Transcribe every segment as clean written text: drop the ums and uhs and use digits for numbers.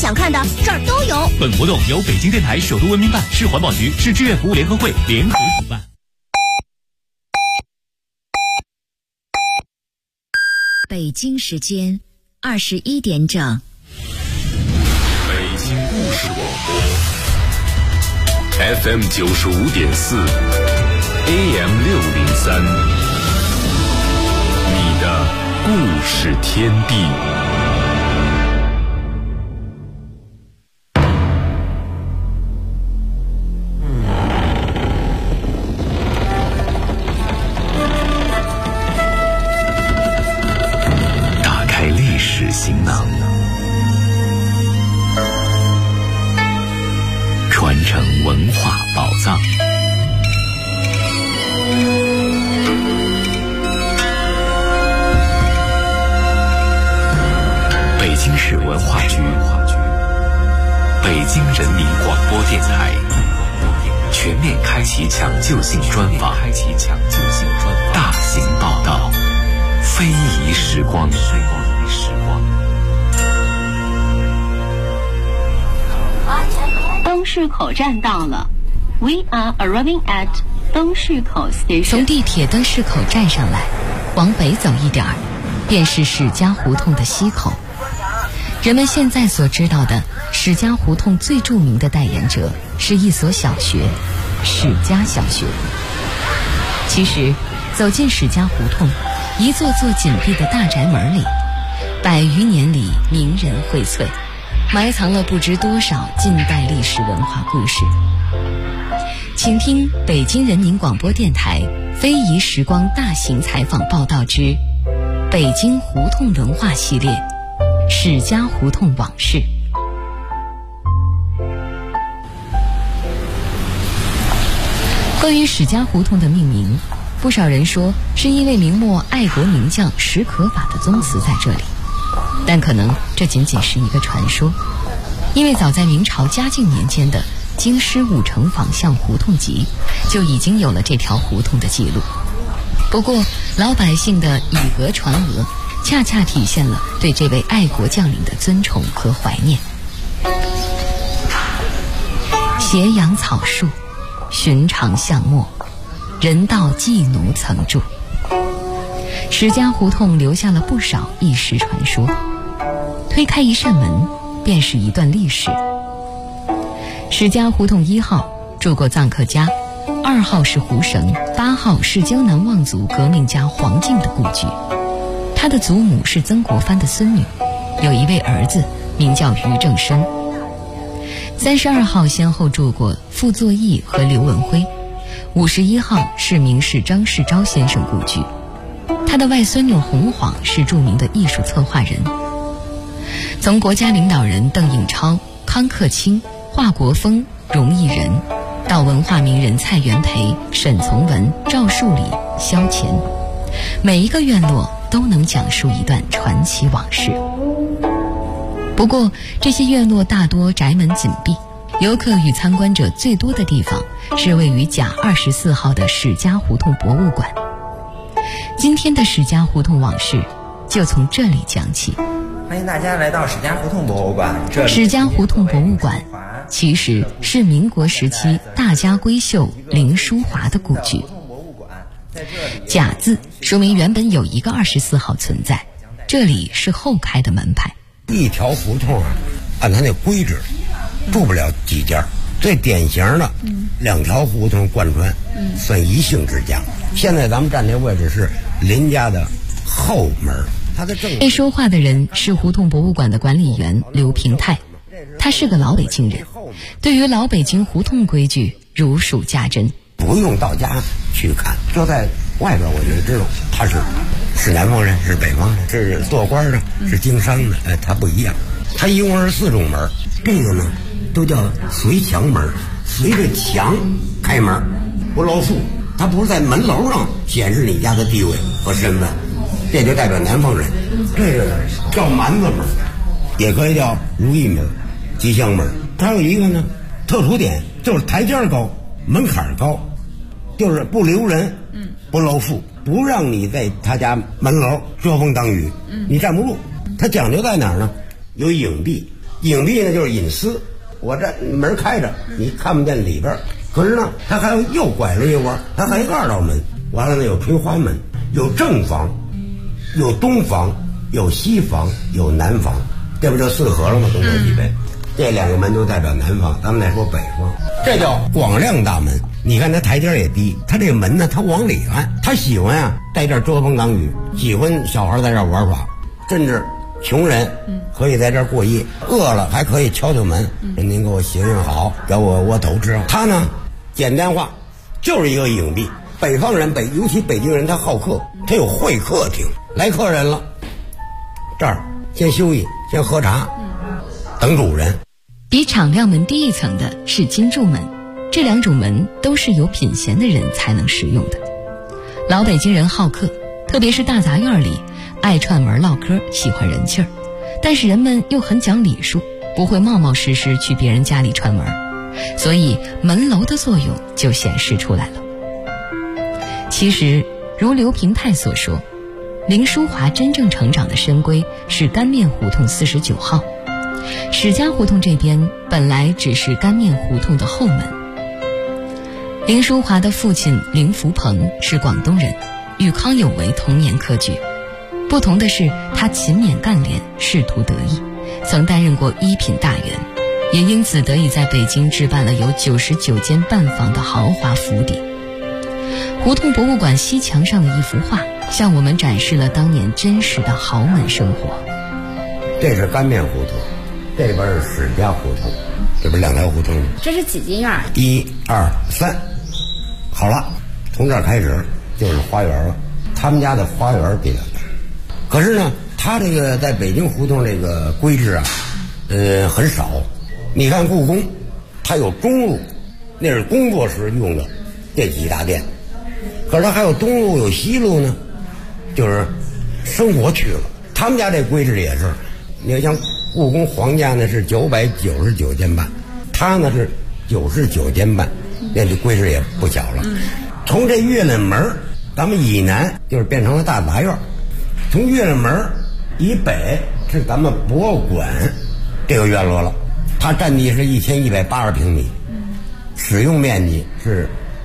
想看的这儿都有。 本活动由北京电台首都文明办、市环保局、市志愿服务联合会联合主办。 北京时间21点整。 北京故事广播 FM 95.4 AM 603，你的故事天地。 打开历史行囊，传承文化宝藏。北京市文化局、北京人民广播电台全面开启抢救性专访，大型报道，非遗时光。 东市口站到了 ，We are arriving at 东市口 station。 从地铁灯市口站上来，往北走一点儿，便是史家胡同的西口。人们现在所知道的史家胡同最著名的代言者是一所小学——史家小学。其实，走进史家胡同，一座座紧闭的大宅门里，100余年里名人荟萃，埋藏了不知多少近代历史文化故事。请听北京人民广播电台非遗时光大型采访报道之北京胡同文化系列，史家胡同往事。关于史家胡同的命名，不少人说是因为明末爱国名将史可法的宗祠在这里，但可能这仅仅是一个传说，因为早在明朝嘉靖年间的《京师5城坊巷胡同集》就已经有了这条胡同的记录。不过老百姓的以讹传讹，恰恰体现了对这位爱国将领的尊崇和怀念。斜阳草树，寻常巷陌，人道妓奴曾住。史家胡同留下了不少异事传说，推开一扇门，便是一段历史。史家胡同1号住过臧克家，2号是胡绳，8号是江南望族革命家黄敬的故居。他的祖母是曾国藩的孙女，有一位儿子名叫于正深。32号先后住过傅作义和刘文辉，51号是名士张世钊先生故居。他的外孙女洪晃是著名的艺术策划人。从国家领导人邓颖超、康克清、华国锋、荣毅仁，到文化名人蔡元培、沈从文、赵树理、萧乾，每一个院落都能讲述一段传奇往事。不过这些院落大多宅门紧闭，游客与参观者最多的地方是位于甲24号的史家胡同博物馆。今天的史家胡同往事就从这里讲起。 欢迎大家来到史家胡同博物馆。 史家胡同博物馆其实是民国时期大家闺秀林淑华的故居。甲字说明原本有一个24号存在，这里是后开的门牌。 一条胡同啊，按它那规制住不了几家，最典型的2条胡同贯穿，算一姓之家。现在咱们站这位置是林家的后门。 被说话的人是胡同博物馆的管理员刘平泰，他是个老北京人，对于老北京胡同规矩如数家珍。 不用到家去看，就在外边我就知道他是南方人，是北方人，是做官的，是经商的，他不一样。他一共是4种门，这个呢都叫随墙门，随着墙开门，不露宿。他不是在门楼上显示你家的地位和身份，这就代表南方人。这个叫蛮子门，也可以叫如意门、吉祥门。它有一个呢特殊点，就是台阶高，门槛高，就是不留人，不露宿，不让你在他家门楼遮风挡雨，你站不住。它讲究在哪儿呢？有影壁， 隐蔽呢就是隐私，我这门开着，你看不见里边。可是呢，他还又拐了一弯，他还有2道门。完了呢，有垂花门，有正房，有东房，有西房，有南房，这不就4合了吗？东南西北，这2个门都代表南方。咱们再说北方，这叫广亮大门。你看它台阶也低，它这个门呢，它往里看，他喜欢啊在这儿遮风挡雨，喜欢小孩在这儿玩耍，甚至穷人可以在这儿过夜，饿了还可以敲敲门，您给我行行好，给我窝头吃。他呢，简单化就是一个隐蔽。北方人尤其北京人，他好客，他有会客厅，来客人了，这儿先休息，先喝茶，等主人。 比敞亮门低一层的是金柱门，这2种门都是有品衔的人才能使用的。老北京人好客，特别是大杂院里爱串门唠嗑，喜欢人气儿，但是人们又很讲礼数，不会冒冒失失去别人家里串门，所以门楼的作用就显示出来了。其实如刘平泰所说，林淑华真正成长的深闺是干面胡同49号，史家胡同这边本来只是干面胡同的后门。林淑华的父亲林福鹏是广东人，与康有为同年科举，不同的是他勤勉干练，仕途得意，曾担任过1品大员，也因此得以在北京置办了有99间半房的豪华府邸。胡同博物馆西墙上的一幅画向我们展示了当年真实的豪门生活。 这是干面胡同，这边是史家胡同，这边2条胡同。 这是几进院 ？1、2、3，好了，从这儿开始就是花园了。他们家的花园比较大，可是呢，他这个在北京胡同这个规制啊，很少。你看故宫，它有中路，那是工作时用的这几大殿。可是它还有东路有西路呢，就是生活去了。他们家这规制也是，你像故宫皇家呢是999间半，他呢是99间半，那这规制也不小了。从这月亮门咱们以南就是变成了大杂院，从月亮门以北是咱们博物馆这个院落了，它占地是1180平米，使用面积是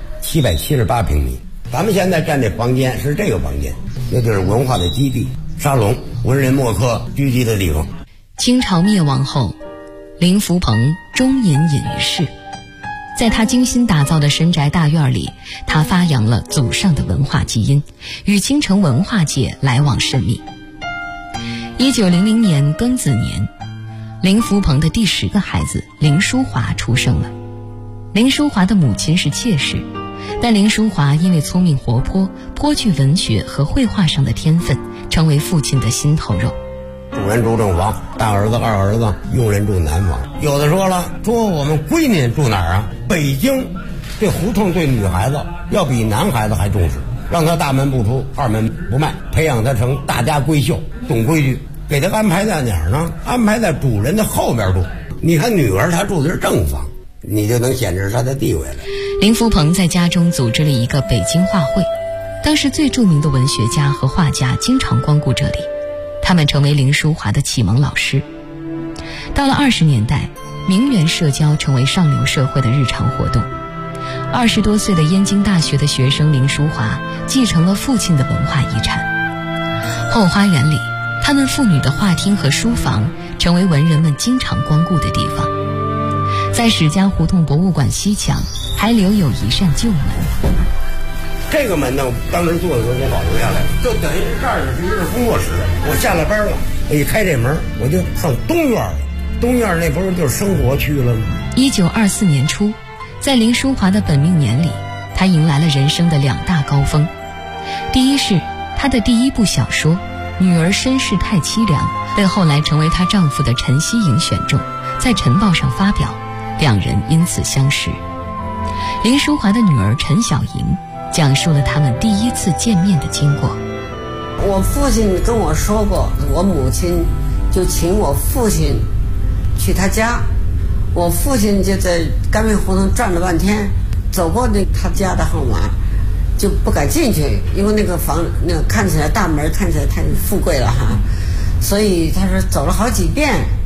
778平米。咱们现在占这房间是这个房间，那就是文化的基地，沙龙，文人墨客聚集的地方。 清朝灭亡后，林福鹏终隐于世，在他精心打造的深宅大院里，他发扬了祖上的文化基因，与京城文化界来往甚密。1900年庚子年，林福鹏的第10个孩子林淑华出生了。林淑华的母亲是妾室，但林淑华因为聪明活泼，颇具文学和绘画上的天分，成为父亲的心头肉。 主人住正房，大儿子、二儿子，佣人住南房。有的说了，说我们闺女住哪儿啊？北京这胡同对女孩子要比男孩子还重视，让她大门不出，二门不迈，培养她成大家闺秀，懂规矩。给她安排在哪儿呢？安排在主人的后边住。你看女儿她住的是正房，你就能显示她的地位了。 林福鹏在家中组织了一个北京画会，当时最著名的文学家和画家经常光顾这里，他们成为林淑华的启蒙老师。到了20年代，名媛社交成为上流社会的日常活动。20多岁的燕京大学的学生林淑华继承了父亲的文化遗产。后花园里，他们父女的画厅和书房成为文人们经常光顾的地方。在史家胡同博物馆西墙还留有一扇旧门， 这个门呢，当时做的时候我保留下来了，就等于这儿是一个工作室。我下了班了，我一开这门，我就上东院了。东院那不是就是生活区了吗 ？1924年初，在林淑华的本命年里，她迎来了人生的2大高峰。第一是她的第1部小说《女儿身世太凄凉》被后来成为她丈夫的陈希颖选中，在晨报上发表，两人因此相识。林淑华的女儿陈小莹讲述了他们第1次见面的经过。 我父亲跟我说过，我母亲就请我父亲去他家，我父亲就在干面胡同转了半天，走过他家的号码就不敢进去，因为那个房那个看起来大门看起来太富贵了哈，所以他说走了好几遍，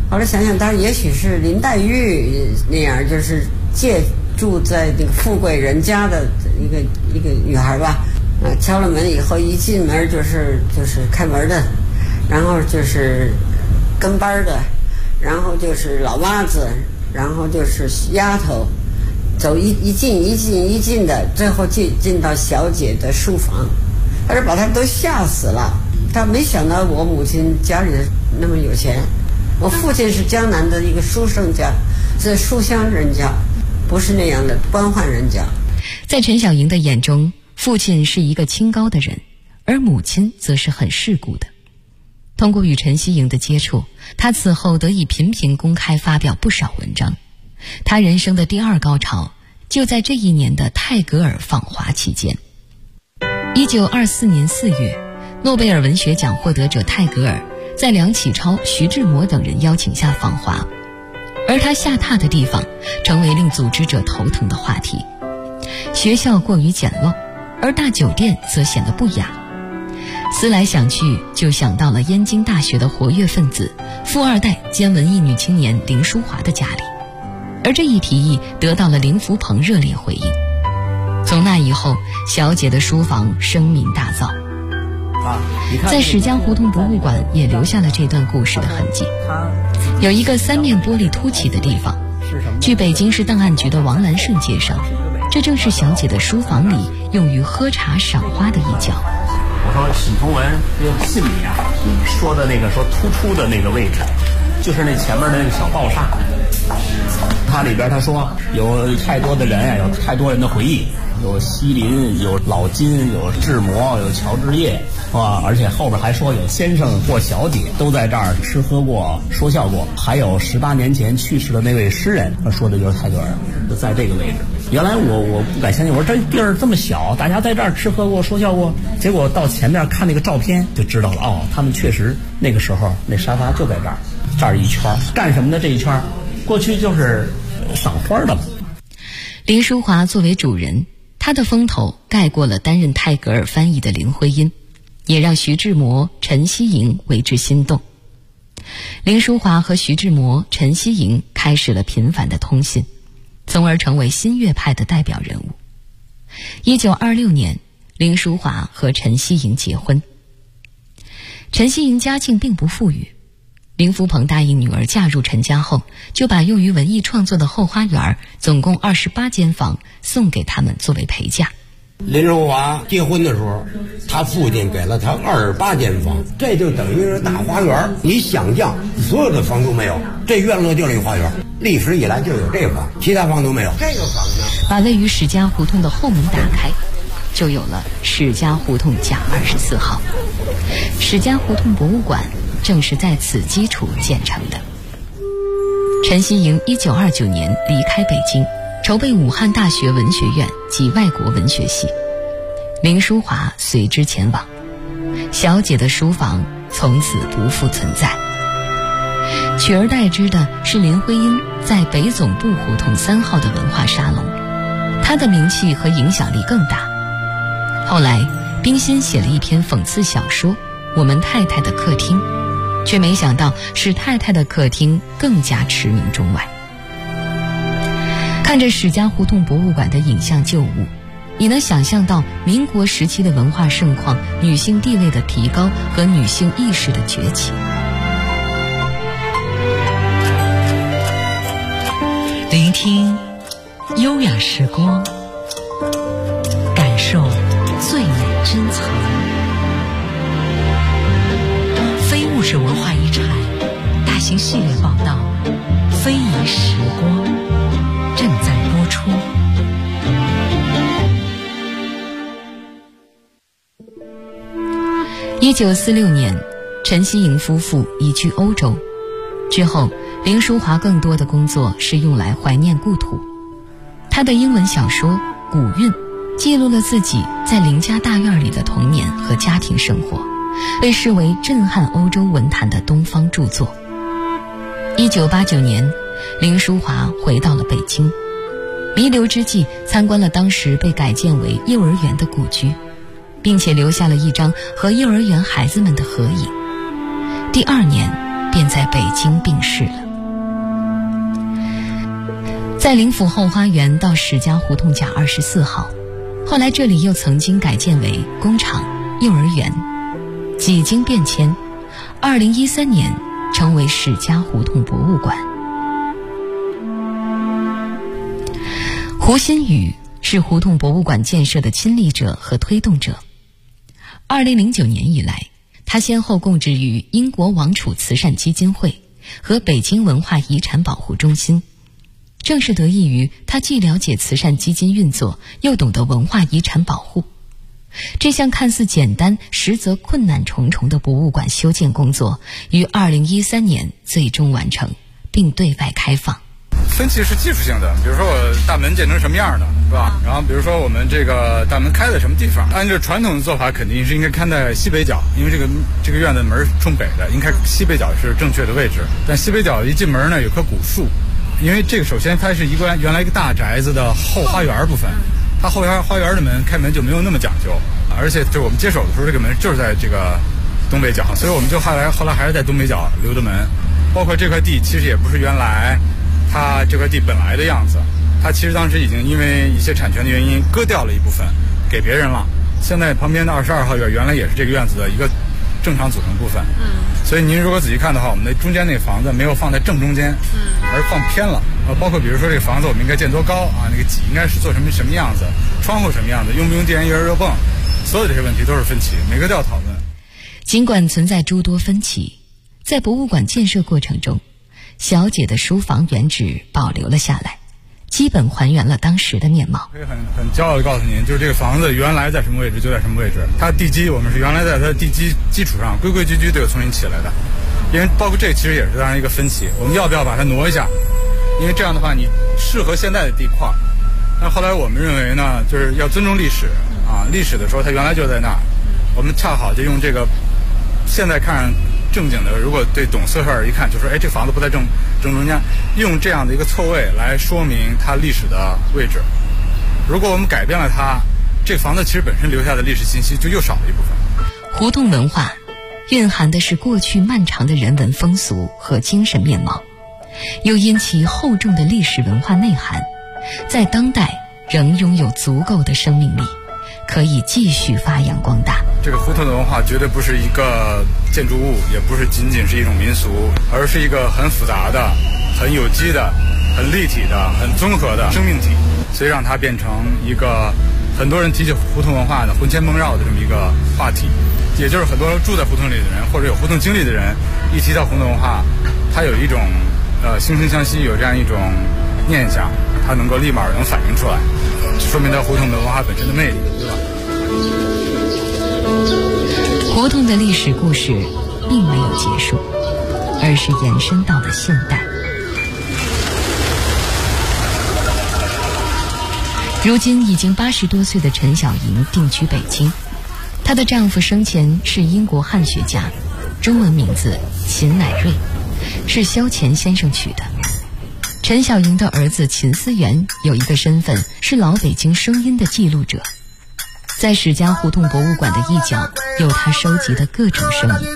后来想想，当然也许是林黛玉那样，就是借住在那个富贵人家的一个女孩吧。敲了门以后，一进门就是开门的，然后就是跟班的，然后就是老妈子，然后就是丫头，走一进的，最后进到小姐的书房，他是把他都吓死了。他没想到我母亲家里那么有钱，我父亲是江南的一个书生家，是书香人家，不是那样的官宦人家。 在陈小莹的眼中，父亲是一个清高的人，而母亲则是很世故的。通过与陈希莹的接触，他此后得以频频公开发表不少文章。他人生的第二高潮就在这一年的泰戈尔访华期间。1924年4月，诺贝尔文学奖获得者泰戈尔在梁启超、徐志摩等人邀请下访华，而他下榻的地方成为令组织者头疼的话题。学校过于简陋，而大酒店则显得不雅。思来想去，就想到了燕京大学的活跃分子、富二代兼文艺女青年林淑华的家里，而这一提议得到了林福鹏热烈回应。从那以后，小姐的书房声名大噪。在史家胡同博物馆也留下了这段故事的痕迹。有一个3面玻璃凸起的地方，据北京市档案局的王兰顺介绍，这正是小姐的书房里用于喝茶赏花的一角。 我说许从文这个信里说的那个说突出的那个位置，就是那前面的那个小报厦。它里边他说有太多的人呀，有太多人的回忆，有西林，有老金，有志摩，有乔治业，而且后边还说有先生或小姐都在这儿吃喝过，说笑过，还有18年前去世的那位诗人，他说的就是泰戈尔，就在这个位置。原来我不敢相信，我说这地儿这么小，大家在这儿吃喝过说笑过，结果到前面看那个照片就知道了，他们确实那个时候那沙发就在这儿，这儿一圈干什么的？这一圈过去就是赏花的嘛。 林淑华作为主人，她的风头盖过了担任泰戈尔翻译的林徽因，也让徐志摩、陈希莹为之心动。林淑华和徐志摩、陈希莹开始了频繁的通信，从而成为新月派的代表人物。1926年，林淑华和陈希莹结婚。陈希莹家境并不富裕，林福鹏答应女儿嫁入陈家后，就把用于文艺创作的后花园总共28间房送给他们作为陪嫁。 林淑华结婚的时候，他父亲给了他28间房，这就等于是大花园。你想象，所有的房都没有，这院落就是一花园，历史以来就有这个房，其他房都没有。这个房呢， 把位于史家胡同的后门打开，就有了史家胡同甲24号。史家胡同博物馆正是在此基础建成的。陈希莹1929年离开北京，筹备武汉大学文学院及外国文学系，林淑华随之前往。小姐的书房从此不复存在，取而代之的是林徽因在北总部胡同3号的文化沙龙，她的名气和影响力更大。后来冰心写了一篇讽刺小说《我们太太的客厅》，却没想到使太太的客厅更加驰名中外。看着史家胡同博物馆的影像旧物，你能想象到民国时期的文化盛况、女性地位的提高和女性意识的崛起。 聆听优雅时光，感受最美珍藏。非物质文化遗产大型系列报道《非遗时光》正在播出。 1946年，陈希莹夫妇移居欧洲之后，林淑华更多的工作是用来怀念故土。她的英文小说《古韵》记录了自己在林家大院里的童年和家庭生活，被视为震撼欧洲文坛的东方著作。1989年，林淑华回到了北京，弥留之际参观了当时被改建为幼儿园的故居，并且留下了一张和幼儿园孩子们的合影。第2年便在北京病逝了。在灵府后花园到史家胡同甲24号，后来这里又曾经改建为工厂、幼儿园，几经变迁，2013年成为史家胡同博物馆。胡新宇是胡同博物馆建设的亲历者和推动者。2009年以来，他先后供职于英国王储慈善基金会和北京文化遗产保护中心。正是得益于他既了解慈善基金运作，又懂得文化遗产保护，这项看似简单实则困难重重的博物馆修建工作于2013年最终完成，并对外开放。 分歧是技术性的，比如说我大门建成什么样的，是吧？然后比如说我们这个大门开在什么地方，按照传统的做法肯定是应该看在西北角，因为这个院子门冲北的，应该西北角是正确的位置。但西北角一进门呢，有棵古树，因为这个首先它是原来一个大宅子的后花园部分，它后花园的门开门就没有那么讲究，而且就是我们接手的时候，这个门就是在这个东北角，所以我们就后来还是在东北角留的门。包括这块地其实也不是原来它这块地本来的样子，它其实当时已经因为一些产权的原因割掉了一部分给别人了。现在旁边的22号院原来也是这个院子的一个正常组成部分，所以您如果仔细看的话，我们的中间那个房子没有放在正中间，而放偏了。包括比如说这个房子我们应该建多高啊，那个脊应该是做什么样子，窗户什么样子，用不用电热热泵，所有这些问题都是分歧，每个都要讨论。 尽管存在诸多分歧，在博物馆建设过程中，小姐的书房原址保留了下来，基本还原了当时的面貌。 可以很骄傲地告诉您，就是这个房子原来在什么位置就在什么位置，它地基我们是原来在它的地基基础上规规矩矩都有重新起来的。因为包括这其实也是当然一个分歧，我们要不要把它挪一下，因为这样的话你适合现在的地块。但后来我们认为呢，就是要尊重历史啊，历史的时候它原来就在那儿，我们恰好就用这个现在看正经的，如果对懂色事一看就说，哎，这房子不在正中间，用这样的一个错位来说明它历史的位置。如果我们改变了它，这个房子其实本身留下的历史信息就又少了一部分。 胡同文化蕴含的是过去漫长的人文风俗和精神面貌，又因其厚重的历史文化内涵，在当代仍拥有足够的生命力，可以继续发扬光大。 这个胡同的文化绝对不是一个建筑物，也不是仅仅是一种民俗，而是一个很复杂的、很有机的、很立体的、很综合的生命体，所以让它变成一个很多人提起胡同文化的魂牵梦绕的这么一个话题。也就是很多住在胡同里的人或者有胡同经历的人，一提到胡同文化，他有一种惺惺相惜，有这样一种念想，他能够立马能反映出来，说明他胡同的文化本身的魅力，对吧？ 胡同的历史故事并没有结束，而是延伸到了现代。如今已经80多岁的陈小莹定居北京，她的丈夫生前是英国汉学家，中文名字秦乃瑞，是萧乾先生取的。陈小莹的儿子秦思源有一个身份是老北京声音的记录者，在史家胡同博物馆的一角有他收集的各种声音。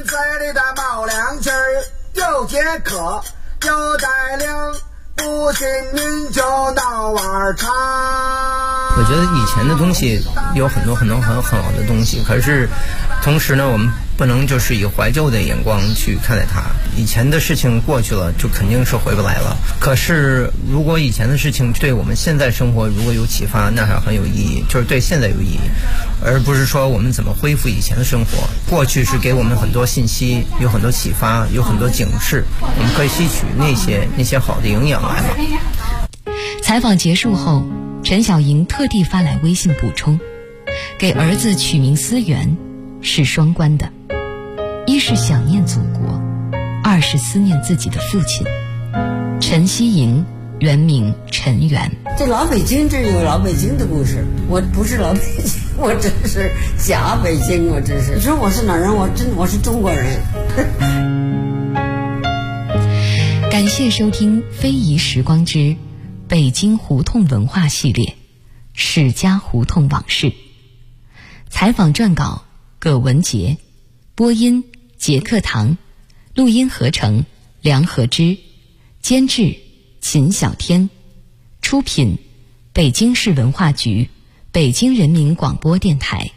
又解渴又带凉，不信您就到晚茶。 我觉得以前的东西有很多很好的东西，可是同时呢，我们不能就是以怀旧的眼光去看待它。以前的事情过去了，就肯定是回不来了。可是如果以前的事情对我们现在生活如果有启发，那还很有意义，就是对现在有意义，而不是说我们怎么恢复以前的生活。过去是给我们很多信息，有很多启发，有很多警示，我们可以吸取那些好的营养来嘛。 采访结束后，陈小莹特地发来微信补充，给儿子取名思源是双关的，一是想念祖国，二是思念自己的父亲陈希莹，原名陈元。 这老北京这有老北京的故事，我不是老北京，我真是假北京，我真是。你说我是哪人？我是中国人。 感谢收听非遗时光之北京胡同文化系列，史家胡同往事。采访撰稿葛文杰，播音杰克堂， 录音合成梁和之，监制秦小天，出品北京市文化局、北京人民广播电台。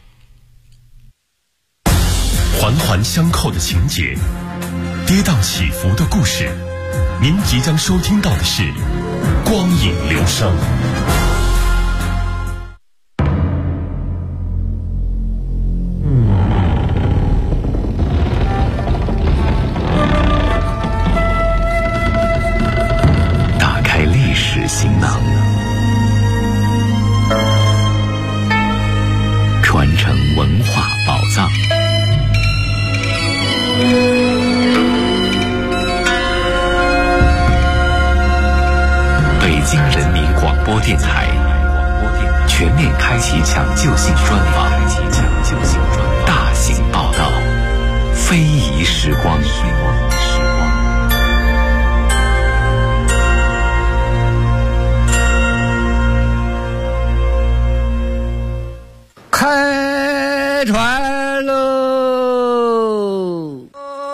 环环相扣的情节，跌宕起伏的故事，您即将收听到的是光影流声。 打开历史行囊，传承文化宝藏。北京人民广播电台全面开启抢救性专访，大型报道，非遗时光。 开船喽！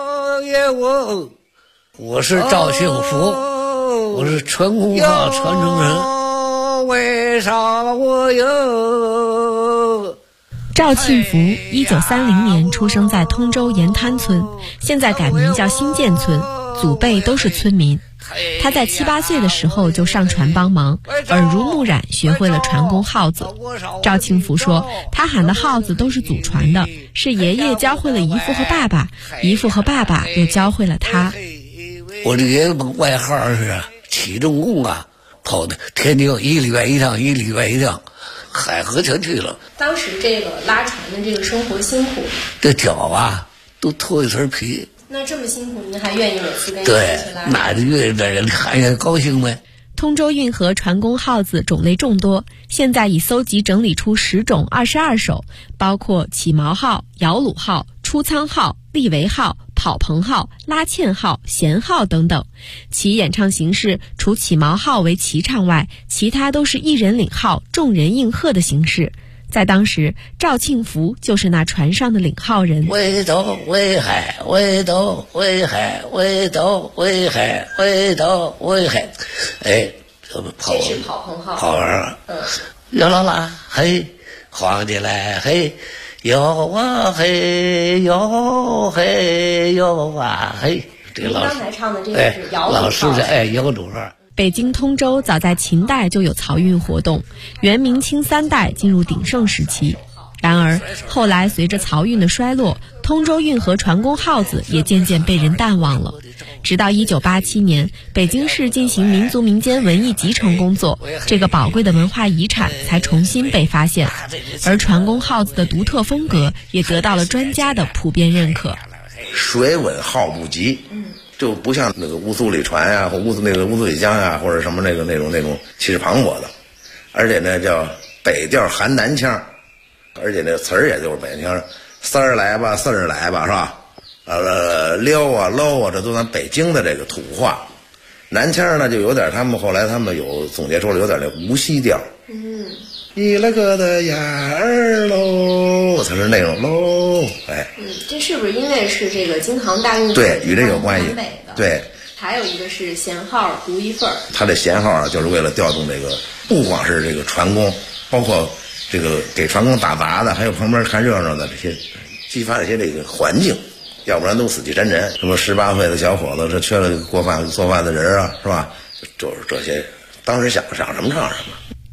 我是赵幸福，我是传功号传承人。为啥我有？ 赵庆福1930年出生在通州盐滩村，现在改名叫新建村，祖辈都是村民。他在7、8岁的时候就上船帮忙，耳濡目染学会了传功号子。赵庆福说，他喊的号子都是祖传的，是爷爷教会了姨父和爸爸，姨父和爸爸又教会了他。 我的爷爷外号是起重工啊，跑的天津1礼拜1趟，1礼拜1趟，海河全去了。 当时这个拉船的这个生活辛苦， 这脚啊都脱一层皮。 那这么辛苦，您还愿意每次跟对，那就愿意的人看见高兴呗。 通州运河传功号子种类众多，现在已搜集整理出10种22首，包括起锚号、摇橹号、出舱号、立桅号、跑棚号、拉纤号、弦号等等。其演唱形式除起锚号为齐唱外，其他都是一人领号，众人应和的形式。在当时，赵庆福就是那船上的领号人。 围斗围海，围斗围海，围斗围海，围斗围海。哎，这不跑， 这是跑棚号。 跑完了，摇啦啦，嘿，皇帝来，嘿，摇啊嘿，摇嘿摇啊嘿。这个刚才唱的这个是摇橹号。 老师的摇橹号。 北京通州早在秦代就有漕运活动，元明清3代进入鼎盛时期。然而后来随着漕运的衰落，通州运河传功号子也渐渐被人淡忘了。直到1987年，北京市进行民族民间文艺集成工作，这个宝贵的文化遗产才重新被发现，而传功号子的独特风格也得到了专家的普遍认可。 水稳号不急，就不像那个乌苏里船呀，或乌苏里江呀，或者什么那种气势磅礴的，而且呢叫北调含南腔，而且那词儿也就是北腔，三儿来吧，四儿来吧，是吧？撩啊搂啊，这都咱北京的这个土话。南腔呢就有点，后来他们有总结出来有点那无锡调。你了个的眼儿喽，才是那种喽，哎。 这是不是因为是这个京杭大运河？ 对，与这有关系。对。 还有一个是弦号独一份儿。 它的弦号啊，就是为了调动这个，不光是这个船工，包括这个给船工打杂的，还有旁边看热闹的这些，激发这些这个环境，要不然都死气沉沉。什么18岁的小伙子，这缺了做饭的人啊，是吧？就是这些，当时想什么唱什么。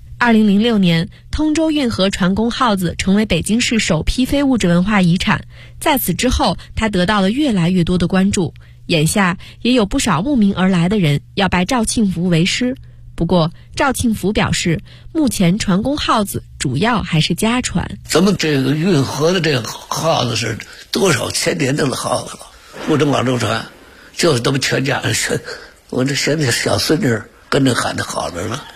2006年，通州运河传功号子成为北京市首批非物质文化遗产。在此之后，它得到了越来越多的关注。眼下也有不少慕名而来的人要拜赵庆福为师。不过，赵庆福表示，目前传功号子主要还是家传。 咱们这个运河的这个号子是多少千年的号子了，不能往周传，就是咱们全家人学。我这现在小孙女跟着喊的好着呢。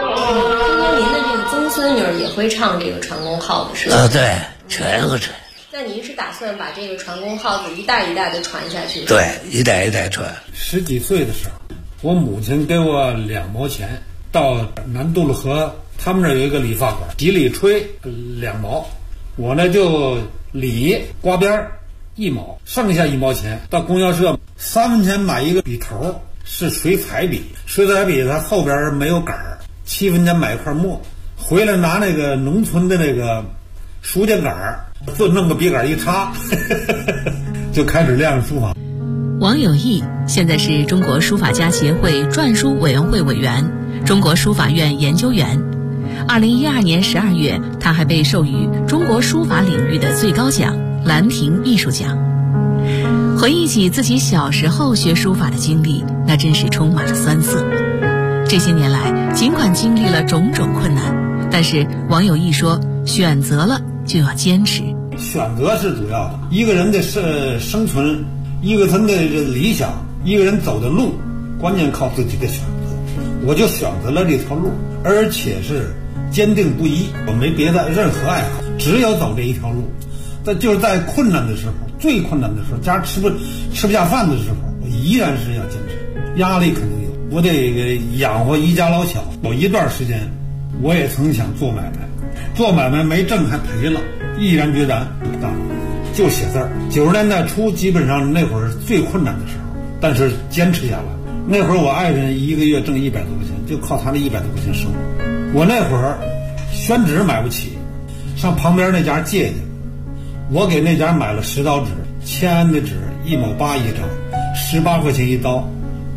会唱这个传功号子是吧？ 对，全会唱。 那您是打算把这个传功号子一代一代的传下去？ 对，一代一代传。 10几岁的时候，我母亲给我2毛钱，到南渡路河，他们那有一个理发馆，洗理吹2毛，我呢就理刮边1毛，剩下1毛钱到供销社3分钱买一个笔头，是水彩笔，水彩笔它后边没有杆儿，7分钱买一块墨，回来拿那个农村的那个书架杆儿，就弄个笔杆一插就开始练书法。 王有义现在是中国书法家协会篆书委员会委员、中国书法院研究员。2012年12月，他还被授予中国书法领域的最高奖兰亭艺术奖。回忆起自己小时候学书法的经历，那真是充满了酸涩。这些年来，尽管经历了种种困难，但是王有义说，选择了就要坚持。 选择是主要的，一个人的生存，一个人的理想，一个人走的路，关键靠自己的选择。我就选择了这条路，而且是坚定不移，我没别的任何爱好，只有走这一条路。但就是在困难的时候，最困难的时候，家吃不下饭的时候，我依然是要坚持。压力肯定有，我得养活一家老小。有一段时间，我也曾想做买卖，做买卖没挣还赔了，毅然决然不干，就写字儿。90年代初，基本上那会儿是最困难的时候，但是坚持下来。那会儿我爱人一个月挣100多块钱，就靠他那100多块钱生活。我那会儿宣纸买不起，上旁边那家借去，我给那家买了10刀纸，签的纸1毛8一张，18块钱一刀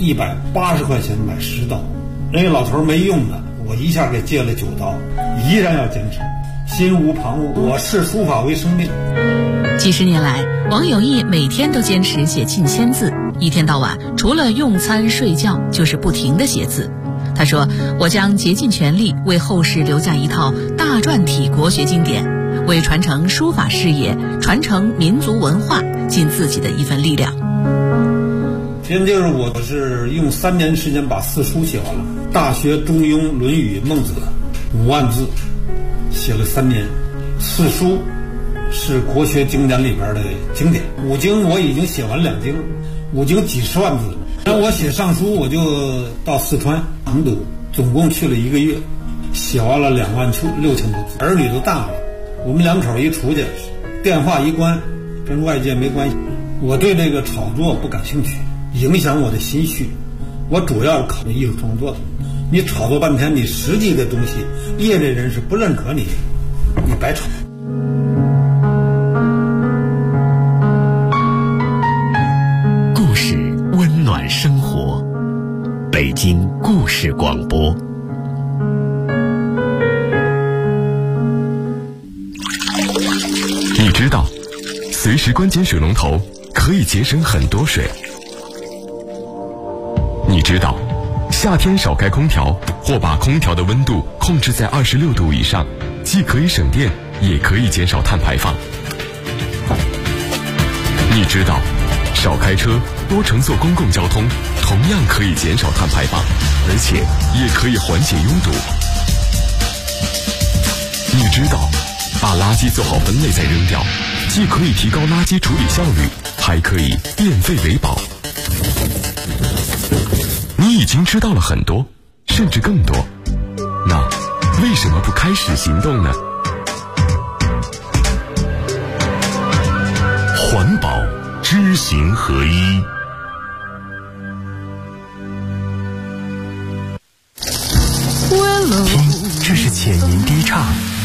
，180块钱买10刀。人家老头没用的，我一下给借了9刀，依然要坚持，心无旁骛，我视书法为生命。 几十年来，王有义每天都坚持写近1000字，一天到晚除了用餐睡觉就是不停地写字。他说，我将竭尽全力为后世留下一套大篆体国学经典，为传承书法事业、传承民族文化尽自己的一份力量。 现在就是我是用3年时间把4书写完了，《大学》《中庸》《论语》《孟子》5万字，写了3年。4书是国学经典里边的经典，5经我已经写完2经，5经几十万字了。那我写上书，我就到四川成都，总共去了1个月，写完了2万6000多字。儿女都大了，我们2口一出去，电话一关，跟外界没关系。我对这个炒作不感兴趣，影响我的心绪。我主要是考虑艺术创作的。你炒作半天，你实际的东西，业内人士不认可你，你白炒。 故事温暖生活，北京故事广播。你知道，随时关紧水龙头可以节省很多水。你知道，夏天少开空调或把空调的温度控制在26度以上，既可以省电，也可以减少碳排放。你知道，少开车，多乘坐公共交通，同样可以减少碳排放，而且也可以缓解拥堵。你知道，把垃圾做好分类再扔掉，既可以提高垃圾处理效率，还可以变废为宝。你已经知道了很多，甚至更多，那为什么不开始行动呢？环保知行合一。 听，这是浅吟低唱，